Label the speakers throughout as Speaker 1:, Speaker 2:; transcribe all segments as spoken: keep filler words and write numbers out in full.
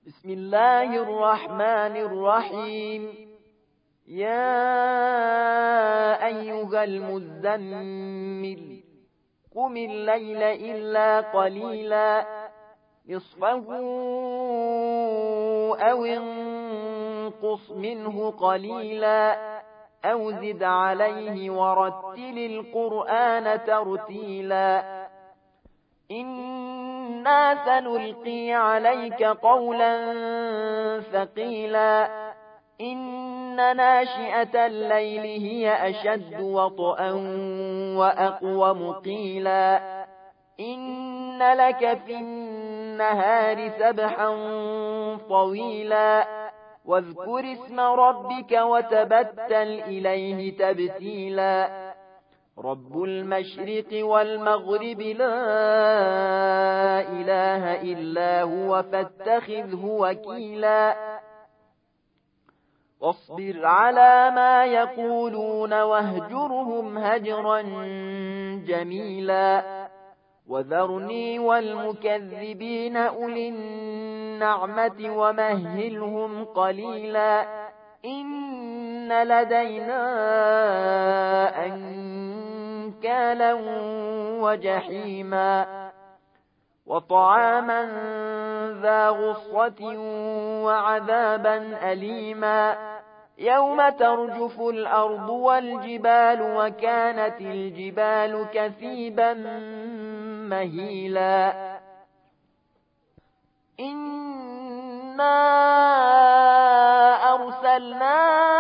Speaker 1: بسم الله الرحمن الرحيم. يا أيها المزمل قم الليل إلا قليلا نصفه أو انقص منه قليلا أو زد عليه ورتل القرآن ترتيلا إنا سنلقي عليك قولا ثقيلا إن ناشئة الليل هي أشد وطئا وأقوم قيلا إن لك في النهار سبحا طويلا واذكر اسم ربك وتبتل إليه تبتيلا رب المشرق والمغرب لا إله إلا هو فاتخذه وكيلا واصبر على ما يقولون واهجرهم هجرا جميلا وذرني والمكذبين أولي النعمة ومهلهم قليلا إن لدينا أنكالا وجحيما وطعاما ذا غصة وعذابا أليما يوم ترجف الأرض والجبال وكانت الجبال كثيبا مهيلا إنا أرسلنا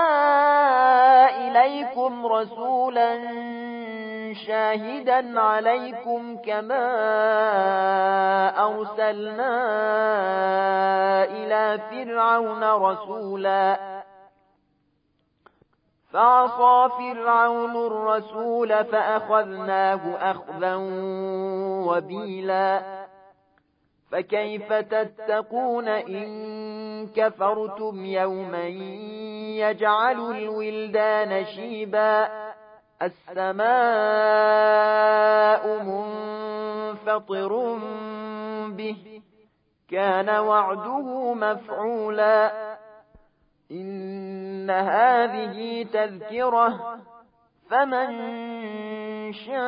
Speaker 1: إليكم رسولا شاهدا عليكم كما أرسلنا إلى فرعون رسولا فعصى فرعون الرسول فأخذناه أخذا وبيلا فكيف تتقون إن كفرتم يوما يجعل الولدان شيبا السماء منفطر به كان وعده مفعولا إن هذه تذكرة فمن شاء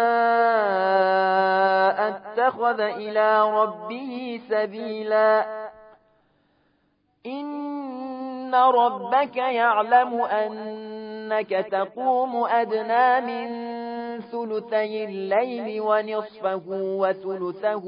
Speaker 1: اتخذ إلى ربه سبيلا إن ربك يعلم أنك تقوم أدنى من ثلثي الليل ونصفه وثلثه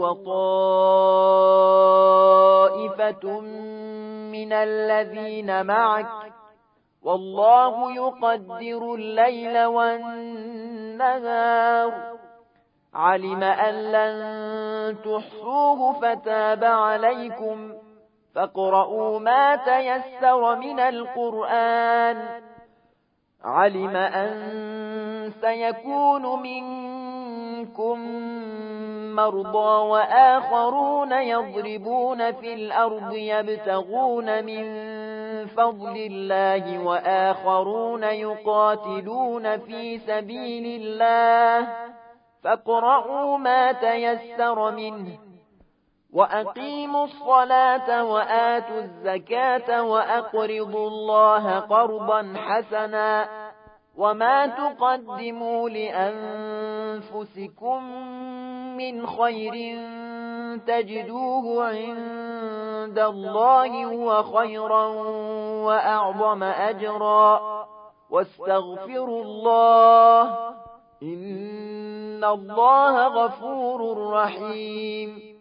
Speaker 1: وطائفة من الذين معك والله يقدر الليل والنهار علم أن لن تحصوه فتاب عليكم فاقرؤوا ما تيسر من القرآن علم أن سيكون منكم مرضى وآخرون يضربون في الأرض يبتغون من فضل الله وآخرون يقاتلون في سبيل الله فاقرؤوا ما تيسر منه وأقيموا الصلاة وآتوا الزكاة وأقرضوا الله قرضا حسنا وما تقدموا لأنفسكم من خير تجدوه عند الله هو خيرا وأعظم أجرا واستغفروا الله إن الله غفور رحيم